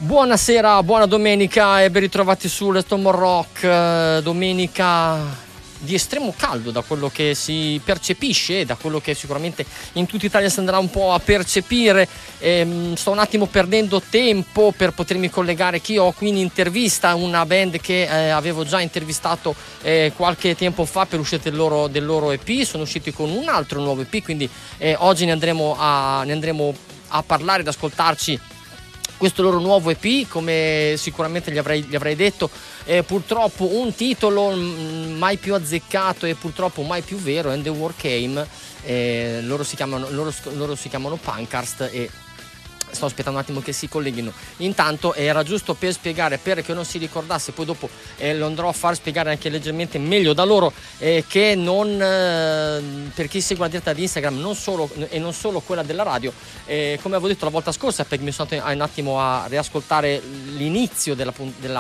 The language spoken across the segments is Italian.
Buonasera, buona domenica e ben ritrovati su Let's Talk More Rock. Domenica di estremo caldo da quello che si percepisce, da quello che sicuramente in tutta Italia si andrà un po' a percepire. Sto un attimo perdendo tempo per potermi collegare. Qui ho qui in intervista una band che avevo già intervistato qualche tempo fa per l'uscita del loro EP. Sono usciti con un altro nuovo EP, quindi oggi ne andremo a parlare, ad ascoltarci questo loro nuovo EP, come sicuramente gli avrei detto. Purtroppo un titolo mai più azzeccato e purtroppo mai più vero, And the War Came. Loro si chiamano Pankhurst e sto aspettando un attimo che si colleghino. Intanto era giusto per spiegare, per che non si ricordasse, poi dopo lo andrò a far spiegare anche leggermente meglio da loro, che non per chi segue la diretta di Instagram, non solo quella della radio, come avevo detto la volta scorsa, perché mi sono andato un attimo a riascoltare l'inizio della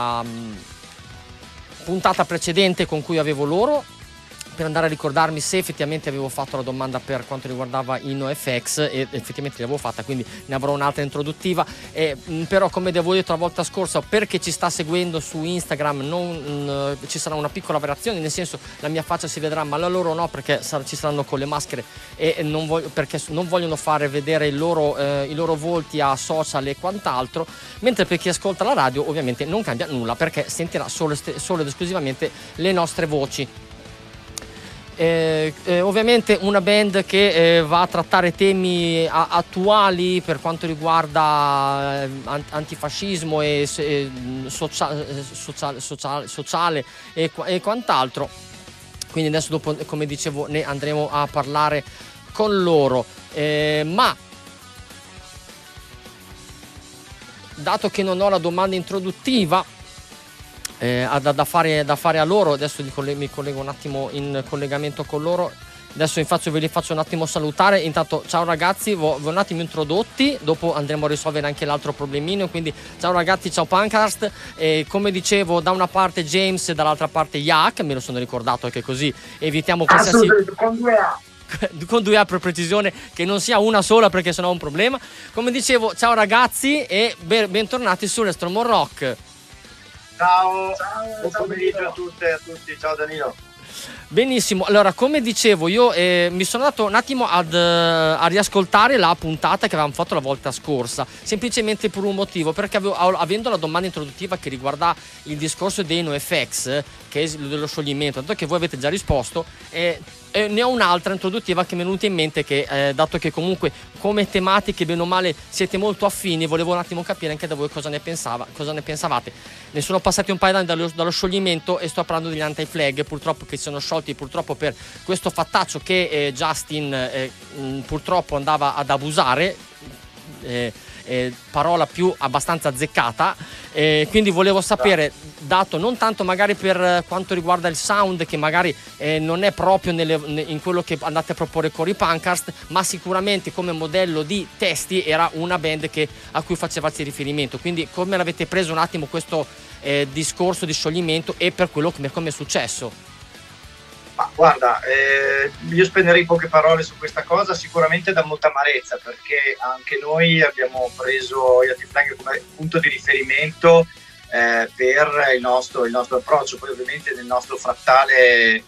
puntata precedente con cui avevo loro, per andare a ricordarmi se effettivamente avevo fatto la domanda per quanto riguardava i NoFX, e effettivamente l'avevo fatta, quindi ne avrò un'altra introduttiva. Però, come avevo detto la volta scorsa, per chi ci sta seguendo su Instagram ci sarà una piccola variazione, nel senso la mia faccia si vedrà ma la loro no, perché ci saranno con le maschere e perché non vogliono fare vedere i loro volti a social e quant'altro, mentre per chi ascolta la radio ovviamente non cambia nulla, perché sentirà solo ed esclusivamente le nostre voci. Ovviamente una band che va a trattare temi attuali per quanto riguarda antifascismo e sociale e quant'altro, quindi adesso dopo, come dicevo, ne andremo a parlare con loro, ma dato che non ho la domanda introduttiva da fare a loro, adesso mi collego un attimo in collegamento con loro. Adesso ve li faccio un attimo salutare. Intanto ciao ragazzi, vi ho un attimo introdotti, dopo andremo a risolvere anche l'altro problemino, quindi ciao ragazzi, ciao Pankhurst. Come dicevo, da una parte James, dall'altra parte Yak, me lo sono ricordato, che così evitiamo qualsiasi con due A per precisione, che non sia una sola, perché sennò è un problema. Come dicevo, ciao ragazzi e bentornati su Let's Talk More Rock. Ciao, buon pomeriggio a tutte e a tutti, ciao Danilo. Benissimo, allora come dicevo io mi sono andato un attimo a riascoltare la puntata che avevamo fatto la volta scorsa, semplicemente per un motivo, perché avendo la domanda introduttiva che riguarda il discorso dei NoFX, che è dello scioglimento, tanto che voi avete già risposto, ne ho un'altra introduttiva che mi è venuta in mente, che dato che comunque come tematiche bene o male siete molto affini, volevo un attimo capire anche da voi cosa ne pensavate. Ne sono passati un paio d'anni dallo scioglimento e sto parlando degli anti-flag, purtroppo, che si sono sciolti purtroppo per questo fattaccio che Justin purtroppo andava ad abusare, parola più abbastanza azzeccata, quindi volevo sapere, dato non tanto magari per quanto riguarda il sound, che magari non è proprio in quello che andate a proporre con i Pankhurst, ma sicuramente come modello di testi era una band a cui facevate riferimento, quindi come l'avete preso un attimo questo discorso di scioglimento e per quello come è successo? Ma guarda, io spenderei poche parole su questa cosa, sicuramente da molta amarezza, perché anche noi abbiamo preso gli anti-flag come punto di riferimento per il nostro approccio. Poi ovviamente nel nostro frattale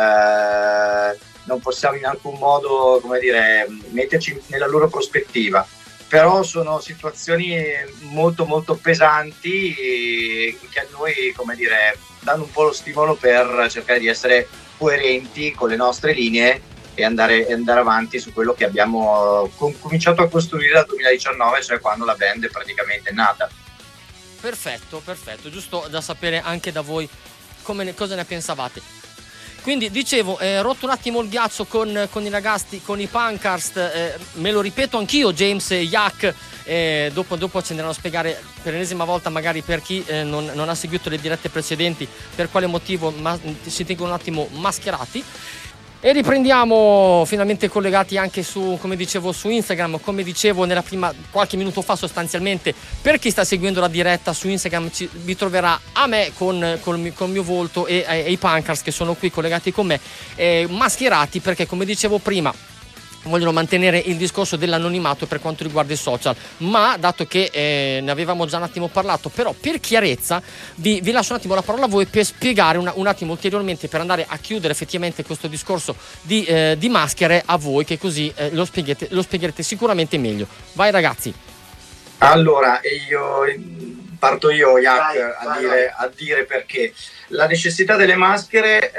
non possiamo in alcun modo, come dire, metterci nella loro prospettiva, però sono situazioni molto molto pesanti che a noi, come dire, danno un po' lo stimolo per cercare di essere coerenti con le nostre linee e andare avanti su quello che abbiamo cominciato a costruire dal 2019, cioè quando la band è praticamente nata. Perfetto, giusto da sapere anche da voi cosa ne pensavate. Quindi dicevo, rotto un attimo il ghiaccio con i ragazzi, con i Pankhurst, me lo ripeto anch'io, James e Yak, dopo ci andranno a spiegare per l'ennesima volta, magari per chi non ha seguito le dirette precedenti, per quale motivo si tengono un attimo mascherati. E riprendiamo finalmente collegati anche su, come dicevo, su Instagram. Come dicevo nella prima, qualche minuto fa sostanzialmente, per chi sta seguendo la diretta su Instagram vi troverà a me con il mio volto e i Pankhurst che sono qui collegati con me, mascherati, perché come dicevo prima vogliono mantenere il discorso dell'anonimato per quanto riguarda i social, ma dato che ne avevamo già un attimo parlato, però per chiarezza vi lascio un attimo la parola a voi per spiegare un attimo ulteriormente, per andare a chiudere effettivamente questo discorso di maschere a voi, che così lo spiegherete sicuramente meglio. Vai ragazzi. Allora, parto io, Jack, a dire perché la necessità delle maschere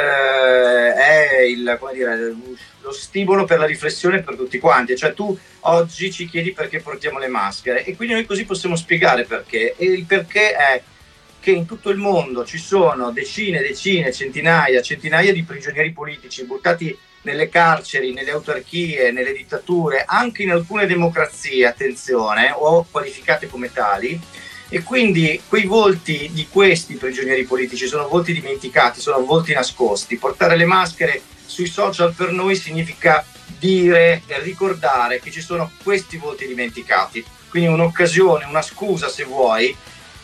è lo stimolo per la riflessione per tutti quanti. Cioè, tu oggi ci chiedi perché portiamo le maschere e quindi noi così possiamo spiegare perché. E il perché è che in tutto il mondo ci sono decine, centinaia di prigionieri politici buttati nelle carceri, nelle autarchie, nelle dittature, anche in alcune democrazie, attenzione, o qualificate come tali. E quindi quei volti di questi prigionieri politici sono volti dimenticati, sono volti nascosti. Portare le maschere sui social per noi significa dire e ricordare che ci sono questi volti dimenticati. Quindi un'occasione, una scusa se vuoi,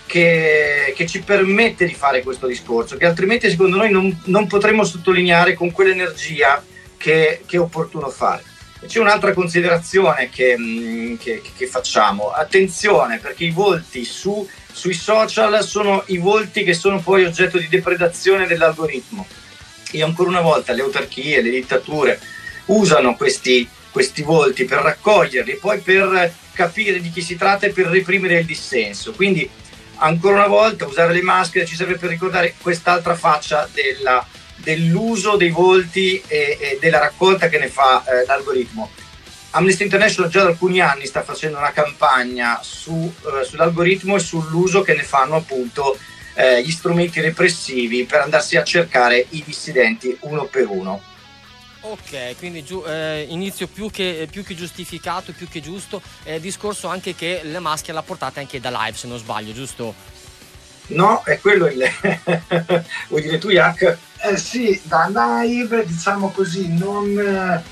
che ci permette di fare questo discorso, che altrimenti secondo noi non potremmo sottolineare con quell'energia che è opportuno fare. C'è un'altra considerazione che facciamo: attenzione, perché i volti sui social sono i volti che sono poi oggetto di depredazione dell'algoritmo, e ancora una volta le autarchie, le dittature usano questi volti per raccoglierli e poi per capire di chi si tratta e per reprimere il dissenso. Quindi ancora una volta usare le maschere ci serve per ricordare quest'altra faccia dell'uso dei volti e della raccolta che ne fa l'algoritmo. Amnesty International già da alcuni anni sta facendo una campagna sull'algoritmo e sull'uso che ne fanno appunto gli strumenti repressivi per andarsi a cercare i dissidenti uno per uno. Ok, quindi inizio più che giustificato, più che giusto, discorso anche che le maschere la portate anche da live, se non sbaglio, giusto? No, è quello vuoi dire tu, Jack? Sì, da live, diciamo così, non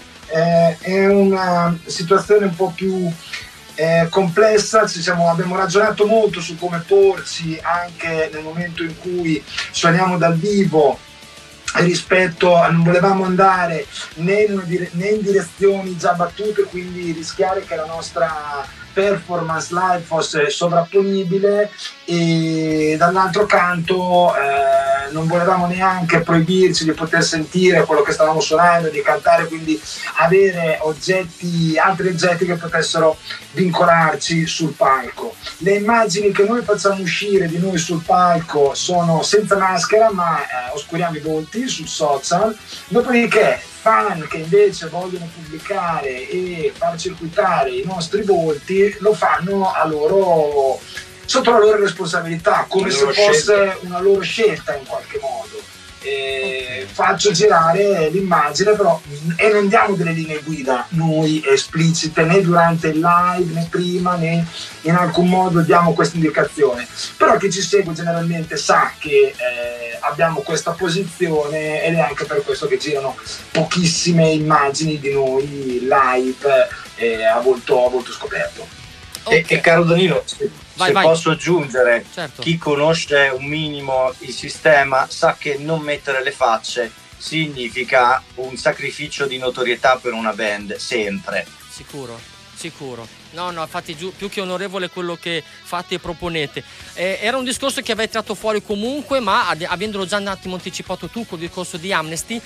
è una situazione un po' più complessa. Abbiamo ragionato molto su come porci anche nel momento in cui suoniamo dal vivo, rispetto a non volevamo andare né in direzioni già battute, quindi rischiare che la nostra performance live fosse sovrapponibile, e dall'altro canto non volevamo neanche proibirci di poter sentire quello che stavamo suonando, di cantare, quindi avere altri oggetti che potessero vincolarci sul palco. Le immagini che noi facciamo uscire di noi sul palco sono senza maschera, ma oscuriamo i volti sul social. Dopodiché fan che invece vogliono pubblicare e far circuitare i nostri volti lo fanno sotto la loro responsabilità, come se fosse una loro scelta in qualche modo. Faccio girare l'immagine però, e non diamo delle linee guida noi esplicite né durante il live né prima, né in alcun modo diamo questa indicazione, però chi ci segue generalmente sa che abbiamo questa posizione, ed è anche per questo che girano pochissime immagini di noi live a volto scoperto. Okay. E caro Danilo, vai. Posso aggiungere, certo. Chi conosce un minimo il sistema sa che non mettere le facce significa un sacrificio di notorietà per una band, sempre. Sicuro. No, infatti più che onorevole quello che fate e proponete. Era un discorso che avete tirato fuori comunque, ma avendolo già un attimo anticipato tu col discorso di Amnesty,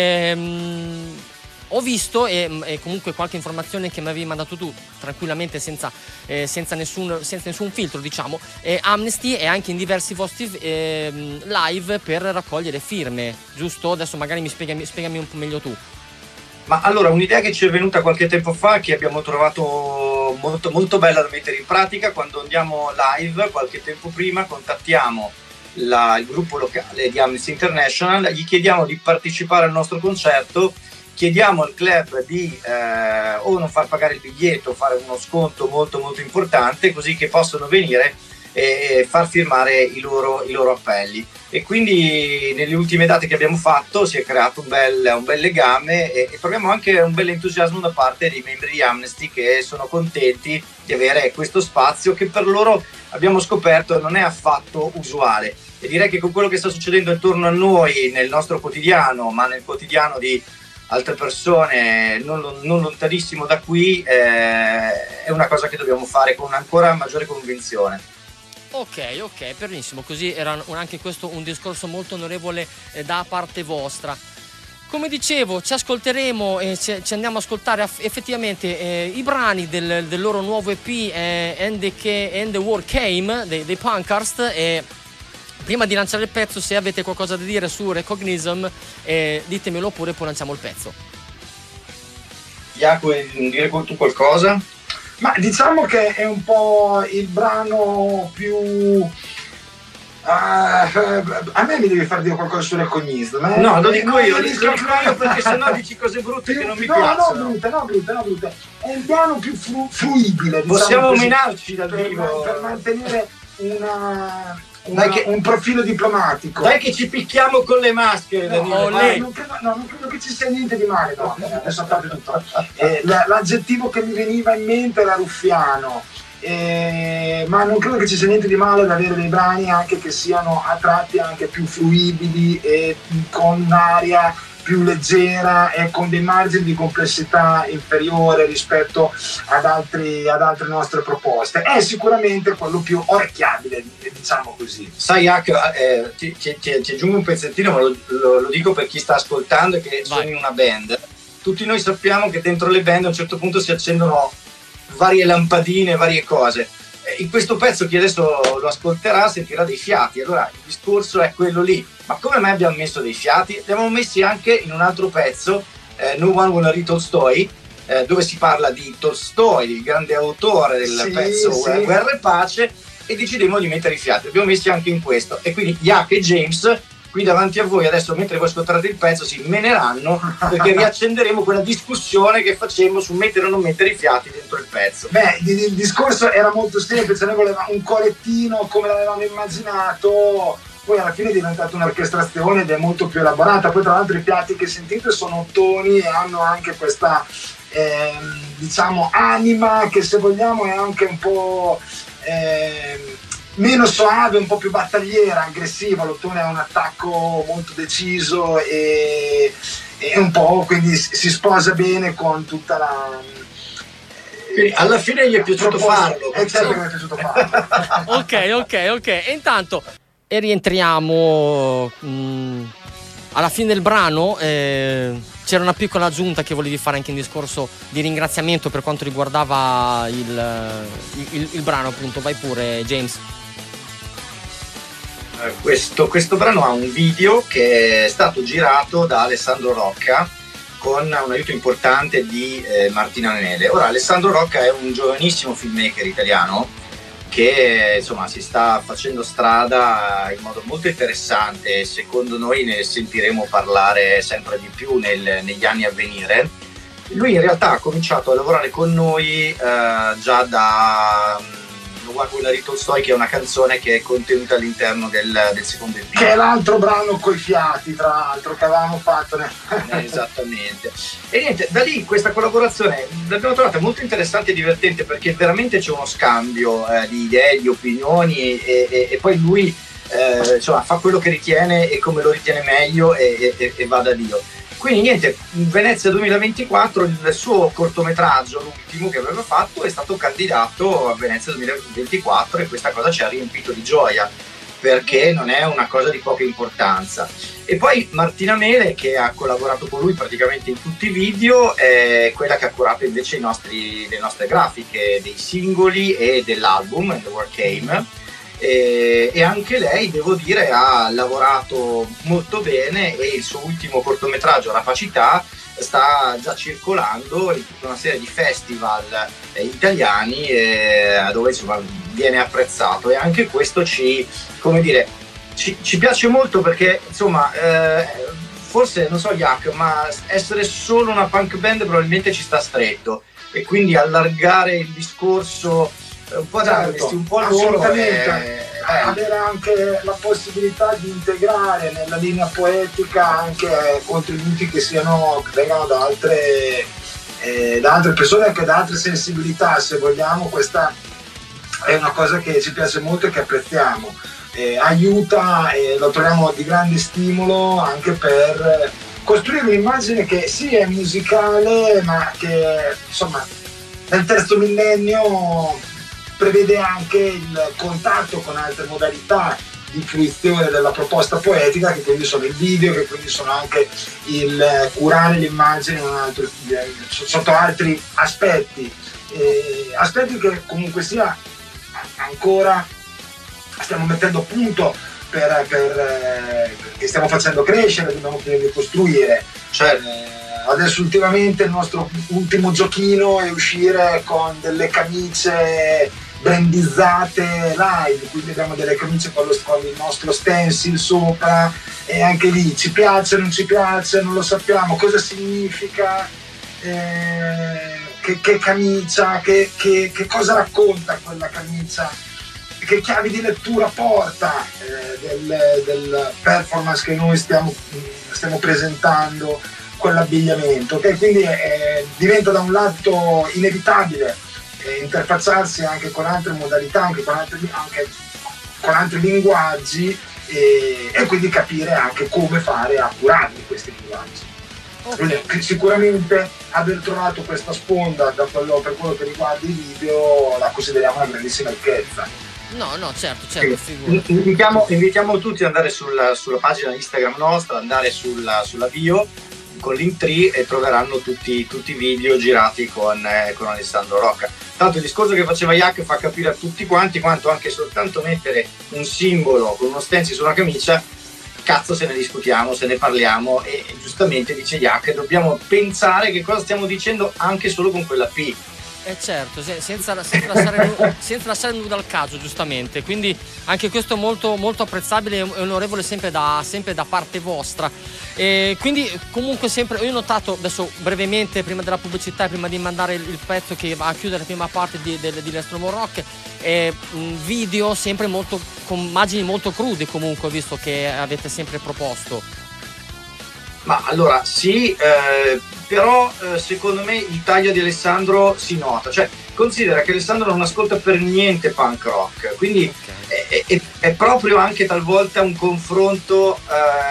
ho visto e comunque qualche informazione che mi avevi mandato tu tranquillamente senza nessun filtro, diciamo. Amnesty è anche in diversi vostri live per raccogliere firme, giusto? Adesso magari spiegami un po' meglio tu. Ma allora, un'idea che ci è venuta qualche tempo fa, che abbiamo trovato molto, molto bella da mettere in pratica: quando andiamo live, qualche tempo prima, contattiamo il gruppo locale di Amnesty International, gli chiediamo di partecipare al nostro concerto, chiediamo al club di o non far pagare il biglietto, fare uno sconto molto molto importante, così che possono venire e far firmare i loro appelli. E quindi nelle ultime date che abbiamo fatto si è creato un bel legame e troviamo anche un bel entusiasmo da parte dei membri di Amnesty, che sono contenti di avere questo spazio che per loro, abbiamo scoperto, non è affatto usuale. E direi che con quello che sta succedendo intorno a noi nel nostro quotidiano, ma nel quotidiano di altre persone non lontanissimo da qui, è una cosa che dobbiamo fare con ancora maggiore convinzione. Ok, benissimo, così era anche questo un discorso molto onorevole da parte vostra. Come dicevo, ci ascolteremo e ci andiamo ad ascoltare effettivamente i brani del loro nuovo EP And the War Came dei Punkast. E prima di lanciare il pezzo, se avete qualcosa da dire su Recognism, ditemelo oppure poi lanciamo il pezzo. Jacopo, vuoi dire tu qualcosa? Ma diciamo che è un po' il brano più... a me mi devi far dire qualcosa su Recognism. No, lo dico io perché sennò dici cose brutte che non mi piacciono. No, brutte. È un piano più fruibile. Possiamo menarci dal vivo. Per mantenere un profilo diplomatico. Dai che ci picchiamo con le maschere. Non credo che ci sia niente di male. No, adesso tutto. L'aggettivo che mi veniva in mente era ruffiano. Ma non credo che ci sia niente di male ad avere dei brani anche che siano a tratti anche più fruibili e con un'aria più leggera e con dei margini di complessità inferiore rispetto ad altre nostre proposte. È sicuramente quello più orecchiabile, diciamo così. Sai, ti aggiungo un pezzettino, ma lo dico per chi sta ascoltando e che sono in una band. Tutti noi sappiamo che dentro le band a un certo punto si accendono varie lampadine, varie cose. In questo pezzo chi adesso lo ascolterà sentirà dei fiati. Allora il discorso è quello lì. Ma come mai abbiamo messo dei fiati? Li abbiamo messi anche in un altro pezzo, No One Wanna Read Tolstoi, dove si parla di Tolstoi, il grande autore del pezzo Guerra e Pace, e decidemmo di mettere i fiati. Li abbiamo messi anche in questo. E quindi Jack e James qui davanti a voi adesso, mentre voi ascolterete il pezzo, si meneranno perché riaccenderemo quella discussione che facemmo su mettere o non mettere i fiati dentro il pezzo. Il discorso era molto semplice, noi volevamo un corettino come l'avevamo immaginato, poi alla fine è diventata un'orchestrazione ed è molto più elaborata. Poi tra l'altro i piatti che sentite sono toni e hanno anche questa diciamo anima che, se vogliamo, è anche un po' meno soave, un po' più battagliera, aggressiva. L'ottone ha un attacco molto deciso e un po', quindi si sposa bene con tutta la... Quindi alla fine gli è piaciuto farlo. Certo che mi è piaciuto farlo. Ok. E intanto rientriamo alla fine del brano. C'era una piccola aggiunta che volevi fare anche in discorso di ringraziamento per quanto riguardava il brano, appunto. Vai pure, James. Questo brano ha un video che è stato girato da Alessandro Rocca con un aiuto importante di Martina Mele. Ora, Alessandro Rocca è un giovanissimo filmmaker italiano che insomma si sta facendo strada in modo molto interessante e secondo noi ne sentiremo parlare sempre di più negli anni a venire. Lui in realtà ha cominciato a lavorare con noi già da One Tolstoi, che è una canzone che è contenuta all'interno del secondo EP, che è l'altro brano coi fiati, tra l'altro, che avevamo fatto esattamente. E niente, da lì questa collaborazione l'abbiamo trovata molto interessante e divertente, perché veramente c'è uno scambio di idee, di opinioni e poi lui insomma fa quello che ritiene e come lo ritiene meglio e va da Dio. Quindi niente, in Venezia 2024 il suo cortometraggio, l'ultimo che aveva fatto, è stato candidato a Venezia 2024 e questa cosa ci ha riempito di gioia, perché non è una cosa di poca importanza. E poi Martina Mele, che ha collaborato con lui praticamente in tutti i video, è quella che ha curato invece le nostre grafiche dei singoli e dell'album And the War Came. E anche lei, devo dire, ha lavorato molto bene e il suo ultimo cortometraggio, Rapacità, sta già circolando in tutta una serie di festival italiani dove insomma viene apprezzato, e anche questo ci piace molto, perché insomma forse, non so Jack, ma essere solo una punk band probabilmente ci sta stretto, e quindi allargare il discorso un po' un po' loro, avere anche la possibilità di integrare nella linea poetica anche contributi che vengano da altre persone, anche da altre sensibilità, se vogliamo. Questa è una cosa che ci piace molto e che apprezziamo, aiuta e lo troviamo di grande stimolo anche per costruire un'immagine che sì è musicale, ma che insomma nel terzo millennio prevede anche il contatto con altre modalità di fruizione della proposta poetica, che quindi sono il video, che quindi sono anche il curare l'immagine sotto altri aspetti, aspetti che comunque sia ancora stiamo mettendo a punto che stiamo facendo crescere, dobbiamo costruire. Adesso ultimamente il nostro ultimo giochino è uscire con delle camicie brandizzate live, quindi abbiamo delle camicie con il nostro stencil sopra, e anche lì ci piace, non ci piace, non lo sappiamo cosa significa, che camicia, che cosa racconta quella camicia, che chiavi di lettura porta del performance che noi stiamo presentando, quell'abbigliamento, ok? Quindi diventa da un lato inevitabile interfacciarsi anche con altre modalità, anche con altri linguaggi, e quindi capire anche come fare a curarli questi linguaggi. Okay. Quindi, sicuramente aver trovato questa sponda per quello che riguarda i video la consideriamo una grandissima ricchezza. No, certo, invitiamo tutti ad andare sulla pagina Instagram nostra, andare sulla bio con Linktree, e troveranno tutti i video girati con Alessandro Rocca. Tanto il discorso che faceva Jack fa capire a tutti quanto anche soltanto mettere un simbolo con uno stencil su una camicia, cazzo, se ne discutiamo, se ne parliamo, e giustamente dice Jack, dobbiamo pensare che cosa stiamo dicendo anche solo con quella P. Certo, senza lasciare nulla al caso, giustamente, quindi anche questo è molto, molto apprezzabile e onorevole sempre da parte vostra. Quindi comunque sempre, io ho notato adesso brevemente prima della pubblicità, prima di mandare il pezzo che va a chiudere la prima parte di Nostromo Rock, video sempre molto con immagini molto crude, comunque, visto che avete sempre proposto. Ma allora sì, però secondo me il taglio di Alessandro si nota, cioè considera che Alessandro non ascolta per niente punk rock, quindi okay, è proprio anche talvolta un confronto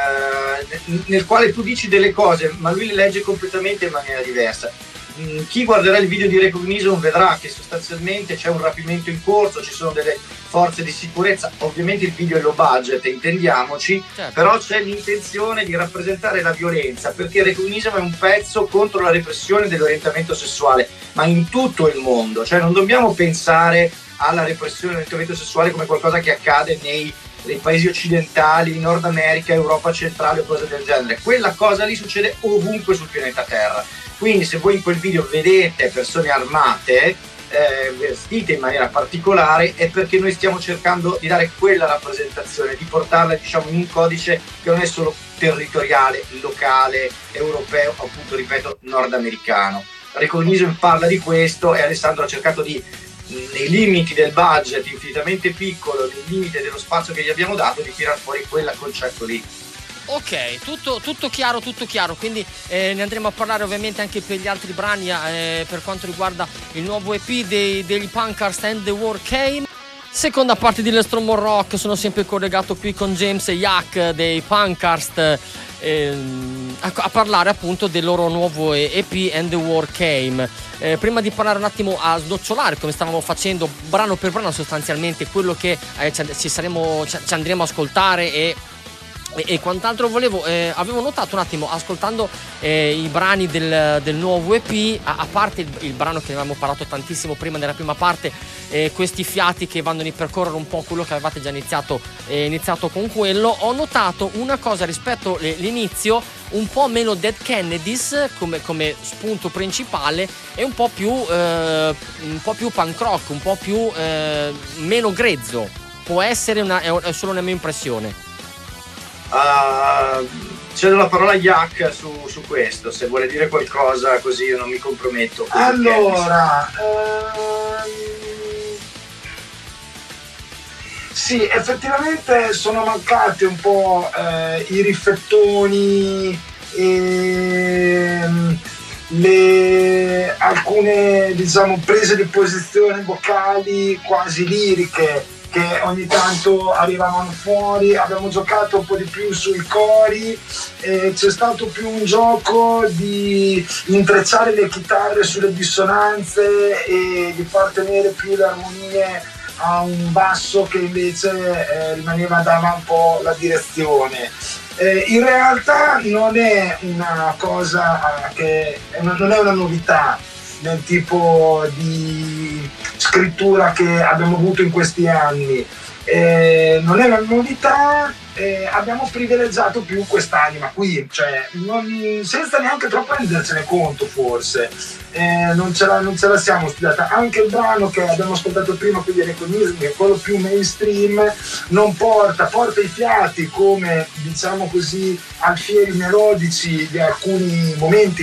nel quale tu dici delle cose ma lui le legge completamente in maniera diversa. Chi guarderà il video di Recognition vedrà che sostanzialmente c'è un rapimento in corso, ci sono delle forze di sicurezza, ovviamente il video è low budget, intendiamoci, certo, però c'è l'intenzione di rappresentare la violenza, perché Recognition è un pezzo contro la repressione dell'orientamento sessuale, ma in tutto il mondo, cioè non dobbiamo pensare alla repressione dell'orientamento sessuale come qualcosa che accade nei paesi occidentali, in Nord America, Europa centrale o cose del genere. Quella cosa lì succede ovunque sul pianeta Terra. Quindi se voi in quel video vedete persone armate, vestite in maniera particolare, è perché noi stiamo cercando di dare quella rappresentazione, di portarla, diciamo, in un codice che non è solo territoriale, locale, europeo, appunto, ripeto, nordamericano. Recognition parla di questo e Alessandro ha cercato di, nei limiti del budget infinitamente piccolo, nei limiti dello spazio che gli abbiamo dato, di tirar fuori quel concetto lì. Ok, tutto chiaro, quindi ne andremo a parlare ovviamente anche per gli altri brani per quanto riguarda il nuovo EP degli Punkharst and the War Came. Seconda parte di Nostromo Rock, sono sempre collegato qui con James e Jack dei Punkharst a parlare appunto del loro nuovo EP And the War Came. Prima di parlare un attimo a snocciolare come stavamo facendo brano per brano sostanzialmente quello che ci andremo a ascoltare e quant'altro, avevo notato un attimo ascoltando i brani del nuovo EP, a parte il brano che avevamo parlato tantissimo prima nella prima parte, questi fiati che vanno a ripercorrere un po' quello che avevate già iniziato con quello, ho notato una cosa rispetto all'inizio, un po' meno Dead Kennedys come spunto principale e un po' più punk rock, un po' più meno grezzo. Può essere è solo una mia impressione. Cedo la parola a Jack su questo, se vuole dire qualcosa, così io non mi comprometto. Allora, sì, effettivamente sono mancati un po' i riflettoni e alcune, diciamo, prese di posizione vocali quasi liriche che ogni tanto arrivavano fuori, abbiamo giocato un po' di più sui cori, c'è stato più un gioco di intrecciare le chitarre sulle dissonanze e di far tenere più le armonie a un basso che invece dava un po' la direzione. In realtà non è una cosa non è una novità nel tipo di scrittura che abbiamo avuto in questi anni, non è una novità, abbiamo privilegiato più quest'anima qui, cioè senza neanche troppo rendercene conto forse, non ce la siamo studiata. Anche il brano che abbiamo ascoltato prima, quindi Reconism, che è quello più mainstream, non porta i fiati come, diciamo così, alfieri melodici di alcuni momenti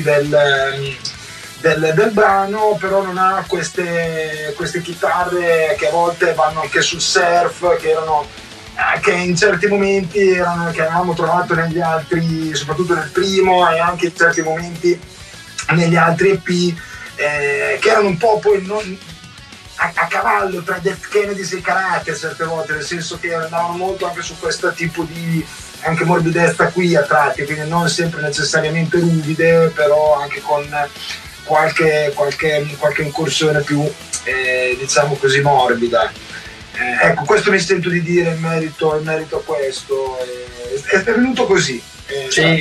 del brano, però non ha queste chitarre che a volte vanno anche sul surf, che in certi momenti che avevamo trovato negli altri, soprattutto nel primo, e anche in certi momenti negli altri EP, che erano un po' poi a cavallo tra Death Kennedys e Karate certe volte, nel senso che andavano molto anche su questo tipo di anche morbidezza qui a tratti, quindi non sempre necessariamente ruvide, però anche con qualche incursione più diciamo così morbida. Ecco, questo mi sento di dire in merito a questo, è venuto così. Sì.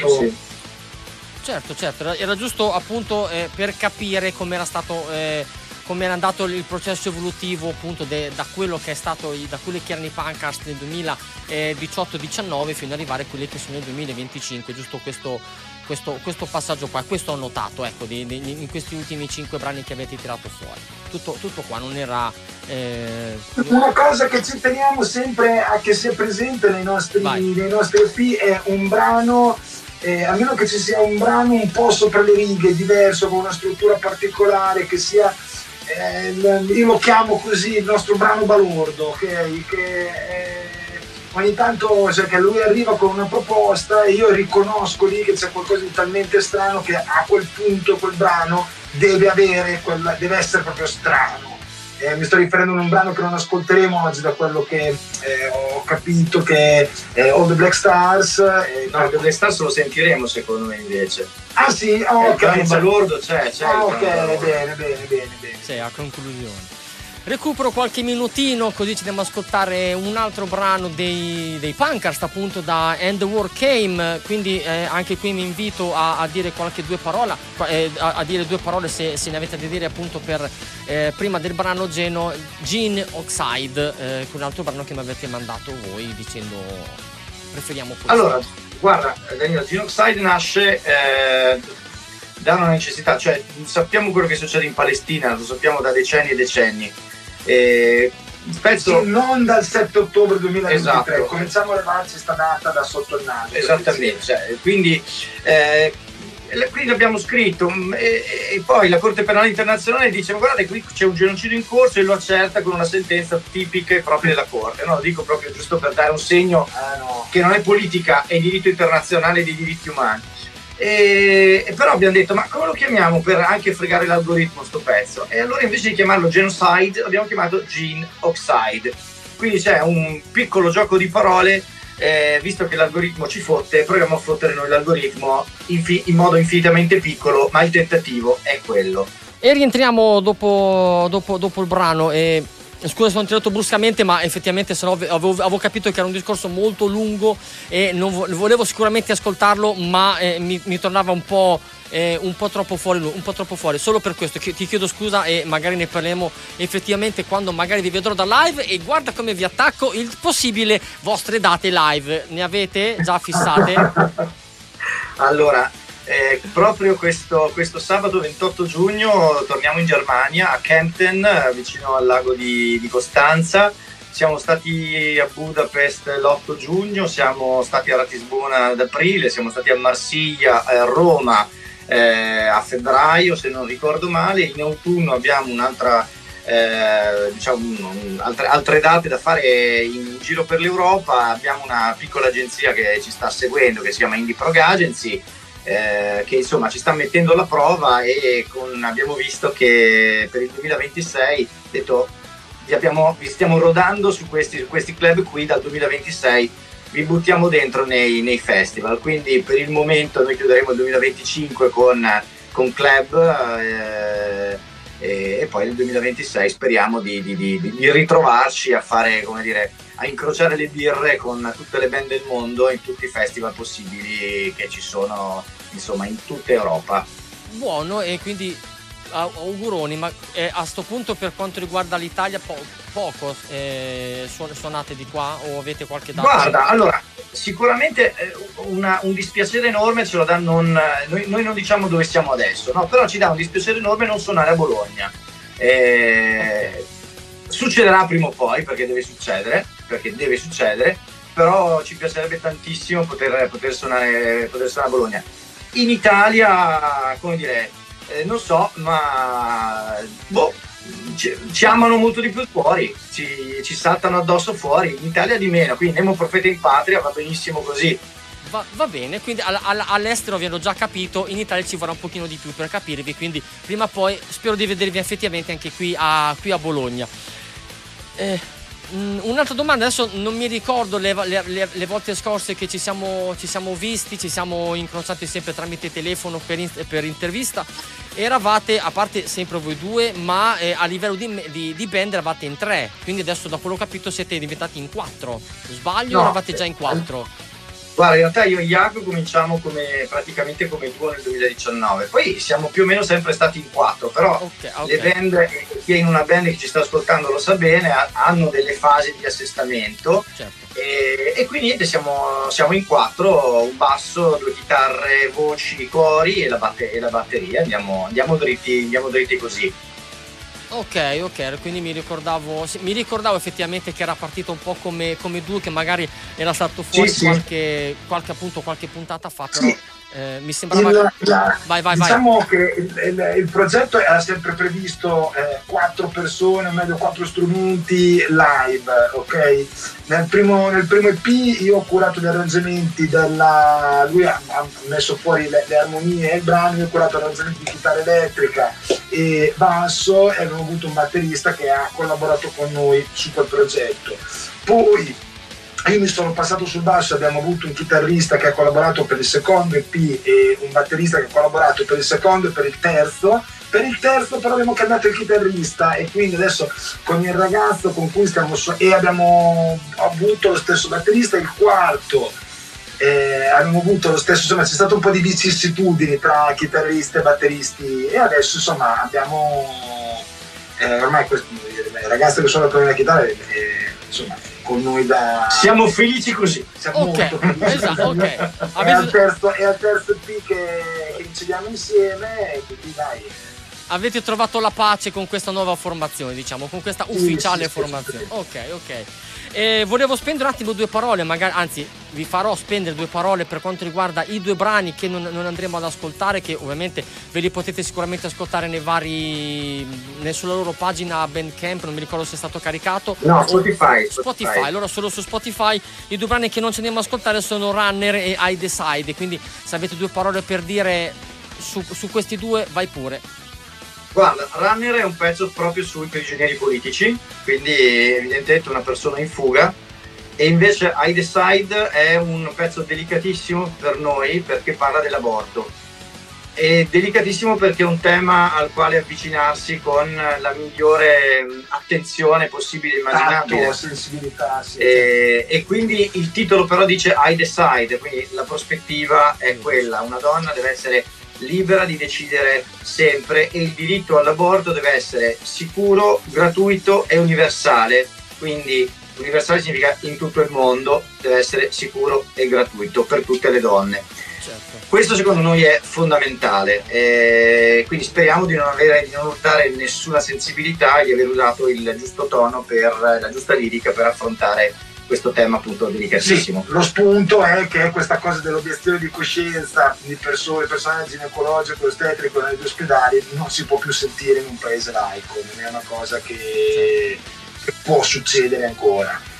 Certo, era giusto appunto per capire come era andato il processo evolutivo appunto da quello che è stato, da quelli che erano i Punkers nel 2018-19 fino ad arrivare a quelli che sono nel 2025, giusto questo passaggio qua. Questo ho notato, ecco, in questi ultimi 5 brani che avete tirato fuori, tutto qua, non era una cosa che ci teniamo sempre a che sia presente nei nostri EP è un brano, a meno che ci sia un brano un po' sopra le righe, diverso, con una struttura particolare, che sia io lo chiamo così il nostro brano balordo, ok? Che ogni tanto, cioè, che lui arriva con una proposta e io riconosco lì che c'è qualcosa di talmente strano che a quel punto quel brano deve essere proprio strano. Mi sto riferendo a un brano che non ascolteremo oggi, da quello che ho capito, che è All the Black Stars. No, The Black Stars lo sentiremo secondo me invece. Ah sì? Ok. Il balordo c'è. Ok, bene. Sì, a conclusione. Recupero qualche minutino, così ci andiamo ad ascoltare un altro brano dei Punkers, appunto, da And the War Came, quindi anche qui mi invito a dire due parole se ne avete da dire, appunto, per prima del brano Gene Oxide, un altro brano che mi avete mandato voi dicendo preferiamo così. Allora, guarda Daniele, Gene Oxide nasce da una necessità, cioè sappiamo quello che succede in Palestina, lo sappiamo da decenni e decenni. Sì, non dal 7 ottobre 2023, esatto. Cominciamo a levarci sta data da sotto il naso. Esattamente, cioè, quindi abbiamo scritto e poi la Corte Penale Internazionale dice: ma guardate, qui c'è un genocidio in corso, e lo accerta con una sentenza tipica e propria della Corte. No, lo dico proprio giusto per dare un segno che non è politica, è diritto internazionale dei diritti umani. E però abbiamo detto: ma come lo chiamiamo per anche fregare l'algoritmo sto pezzo? E allora, invece di chiamarlo Genocide, l'abbiamo chiamato Gene Oxide. Quindi c'è un piccolo gioco di parole, visto che l'algoritmo ci fotte, proviamo a fottere noi l'algoritmo in modo infinitamente piccolo, ma il tentativo è quello. E rientriamo dopo il brano. Scusa se ho interrotto bruscamente, ma effettivamente sennò avevo capito che era un discorso molto lungo e non volevo sicuramente ascoltarlo, ma mi tornava un po' troppo fuori. Solo per questo ti chiedo scusa, e magari ne parleremo effettivamente quando magari vi vedrò da live. E guarda come vi attacco il possibile vostre date live. Ne avete già fissate? Allora, proprio questo sabato 28 giugno torniamo in Germania, a Kempten, vicino al lago di Costanza. Siamo stati a Budapest l'8 giugno, siamo stati a Ratisbona ad aprile, siamo stati a Marsiglia, a Roma a febbraio, se non ricordo male. In autunno abbiamo altre date da fare in giro per l'Europa. Abbiamo una piccola agenzia che ci sta seguendo, che si chiama Indie Prog Agency, che insomma ci sta mettendo alla prova, e abbiamo visto che per il 2026, detto vi stiamo rodando su questi club qui dal 2026, vi buttiamo dentro nei festival, quindi per il momento noi chiuderemo il 2025 con club e poi nel 2026 speriamo di ritrovarci a fare, come dire, a incrociare le birre con tutte le band del mondo in tutti i festival possibili che ci sono, insomma, in tutta Europa. Buono, e quindi auguroni, ma a sto punto per quanto riguarda l'Italia poco suonate di qua o avete qualche dato? Guarda, allora sicuramente un dispiacere enorme ce lo dà, noi non diciamo dove siamo adesso, no? Però ci dà un dispiacere enorme non suonare a Bologna. Succederà prima o poi, perché deve succedere, però ci piacerebbe tantissimo poter suonare a Bologna. In Italia, come dire, non so, ma ci amano molto di più fuori, ci saltano addosso fuori, in Italia di meno, quindi Nemo Profeta in Patria va benissimo così. Va bene, quindi all'estero vi hanno già capito, in Italia ci vorrà un pochino di più per capirvi, quindi prima o poi spero di vedervi effettivamente anche qui a Bologna. Un'altra domanda, adesso non mi ricordo le volte scorse che ci siamo visti, ci siamo incrociati sempre tramite telefono per intervista. Eravate, a parte sempre voi due, ma a livello di band eravate in 3, quindi adesso da quello che ho capito siete diventati in 4. Sbaglio? No, o eravate già in 4? Guarda, in realtà io e Jacopo cominciamo praticamente come duo nel 2019, poi siamo più o meno sempre stati in 4, però okay. Le band, chi è in una band che ci sta ascoltando lo sa bene, hanno delle fasi di assestamento, certo. E quindi niente, siamo in 4, un basso, 2 chitarre, voci, cori e la batteria, andiamo dritti così. Ok, quindi mi ricordavo effettivamente che era partito un po' come duo, che magari era stato fuori qualche puntata fa, però sì. Mi sembrava vai. Diciamo che il progetto era sempre previsto 4 persone, meglio 4 strumenti live, ok? Nel primo EP io ho curato gli arrangiamenti lui ha messo fuori le armonie e il brano, io ho curato gli arrangiamenti di chitarra elettrica e basso, e abbiamo avuto un batterista che ha collaborato con noi su quel progetto. Poi io mi sono passato sul basso, abbiamo avuto un chitarrista che ha collaborato per il secondo EP e un batterista che ha collaborato per il secondo e per il terzo. Per il terzo però abbiamo cambiato il chitarrista, e quindi adesso con il ragazzo con cui abbiamo avuto lo stesso batterista. Il quarto abbiamo avuto lo stesso, insomma c'è stato un po' di vicissitudini tra chitarristi e batteristi, e adesso insomma abbiamo ormai il ragazzo che suona con la chitarra insomma con noi siamo felici così, siamo molto felici. Esatto, okay. È al terzo EP che incidiamo insieme, e quindi dai, avete trovato la pace con questa nuova formazione, diciamo, con questa ufficiale formazione. Ok. Volevo spendere un attimo 2 parole, magari, anzi vi farò spendere 2 parole per quanto riguarda i 2 brani che non andremo ad ascoltare, che ovviamente ve li potete sicuramente ascoltare sulla loro pagina Bandcamp, non mi ricordo se è stato caricato. No, Spotify. Allora solo su Spotify. I 2 brani che non ci andiamo ad ascoltare sono Runner e I Decide, quindi se avete 2 parole per dire su questi 2, vai pure. Guarda, Runner è un pezzo proprio sui prigionieri politici, quindi evidentemente una persona in fuga, e invece I Decide è un pezzo delicatissimo per noi perché parla dell'aborto. È delicatissimo perché è un tema al quale avvicinarsi con la migliore attenzione possibile e immaginabile. Sensibilità, sì. E quindi il titolo però dice I Decide, quindi la prospettiva è quella, una donna deve essere libera di decidere sempre, e il diritto all'aborto deve essere sicuro, gratuito e universale. Quindi universale significa in tutto il mondo, deve essere sicuro e gratuito per tutte le donne. Certo. Questo secondo noi è fondamentale, quindi speriamo di non urtare nessuna sensibilità e di aver usato il giusto tono, per la giusta lirica per affrontare questo tema appunto delicatissimo. Sì, lo spunto è che questa cosa dell'obiezione di coscienza di personale ginecologico, ostetrico negli ospedali non si può più sentire in un paese laico, non è una cosa che può succedere ancora.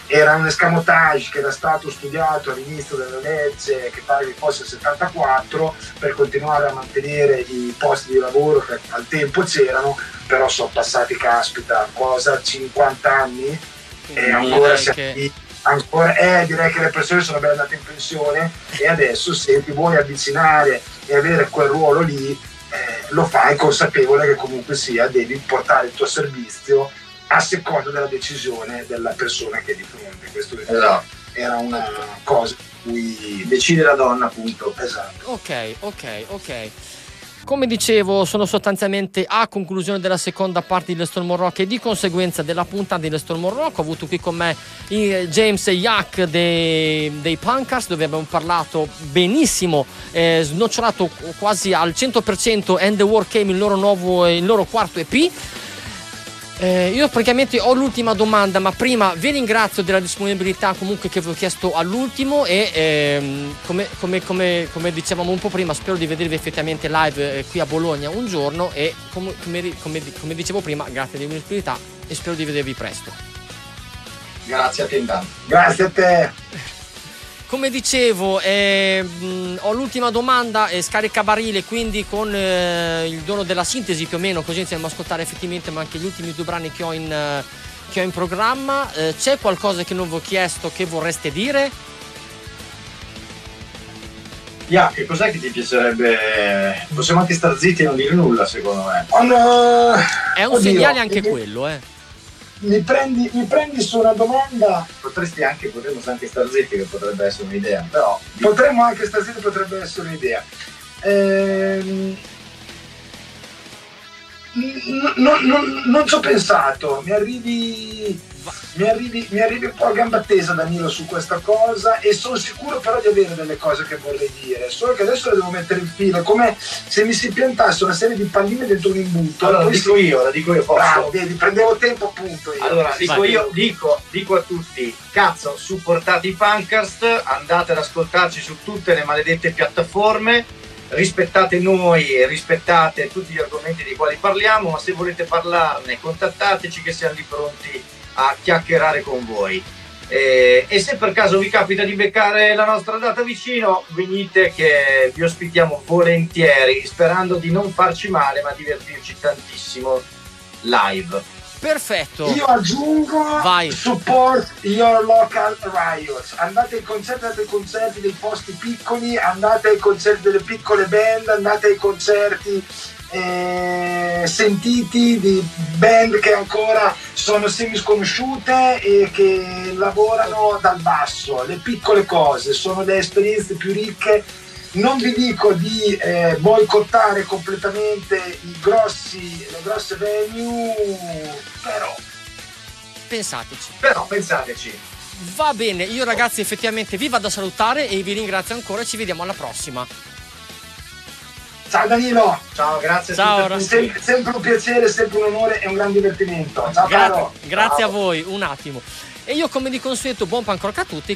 era un escamotage che era stato studiato all'inizio della legge, che pare che fosse il 74, per continuare a mantenere i posti di lavoro che al tempo c'erano, però sono passati, caspita, 50 anni e ancora direi che le persone sono ben andate in pensione, e adesso se ti vuoi avvicinare e avere quel ruolo lì, lo fai consapevole che comunque sia devi portare il tuo servizio a seconda della decisione della persona che è di fronte. Questo era una cosa cui decide la donna, appunto. Esatto. Ok. Come dicevo, sono sostanzialmente a conclusione della seconda parte di Let's Talk More Rock e di conseguenza della puntata di Let's Talk More Rock. Ho avuto qui con me James Yak dei Punkers, dove abbiamo parlato benissimo, snocciolato quasi al 100% And the War Came, il loro quarto EP. Io praticamente ho l'ultima domanda, ma prima vi ringrazio della disponibilità comunque che vi ho chiesto all'ultimo, e come dicevamo un po' prima, spero di vedervi effettivamente live qui a Bologna un giorno, e come dicevo prima, grazie della disponibilità e spero di vedervi presto. Grazie a te intanto. Grazie a te. Come dicevo, ho l'ultima domanda, scaricabarile, quindi con il dono della sintesi più o meno, così iniziamo ad ascoltare effettivamente ma anche gli ultimi 2 brani che ho in programma. C'è qualcosa che non vi ho chiesto che vorreste dire? Che cos'è che ti piacerebbe? Possiamo anche star zitti e non dire nulla, secondo me. È un segnale anche quello, Mi prendi su una domanda. Potremmo anche star zitti, che potrebbe essere un'idea, però. Potremmo anche star zitti, potrebbe essere un'idea. Non ci ho pensato, mi arrivi un po' a gamba tesa, Danilo, su questa cosa, e sono sicuro però di avere delle cose che vorrei dire, solo che adesso le devo mettere in fila, come se mi si piantasse una serie di palline dentro un imbuto. Allora la dico io, posso? Bravo, vedi, prendevo tempo appunto io. Allora dico a tutti, cazzo, supportate i Punkers, andate ad ascoltarci su tutte le maledette piattaforme, rispettate noi e rispettate tutti gli argomenti dei quali parliamo, ma se volete parlarne contattateci, che siamo lì pronti a chiacchierare con voi, e se per caso vi capita di beccare la nostra data vicino, venite che vi ospitiamo volentieri, sperando di non farci male ma divertirci tantissimo live. Perfetto. Io aggiungo, vai. Support your local riots, andate ai concerti dei posti piccoli, andate ai concerti delle piccole band, andate ai concerti sentiti di band che ancora sono semi sconosciute e che lavorano dal basso. Le piccole cose sono le esperienze più ricche. Non vi dico di boicottare completamente le grosse venue, però pensateci. Va bene, io ragazzi effettivamente vi vado a salutare e vi ringrazio ancora, ci vediamo alla prossima. Ciao Danilo. Ciao, grazie. Ciao, sempre un piacere, sempre un onore e un gran divertimento. Ciao, grazie a voi, un attimo. E io come di consueto buon punk rock a tutti.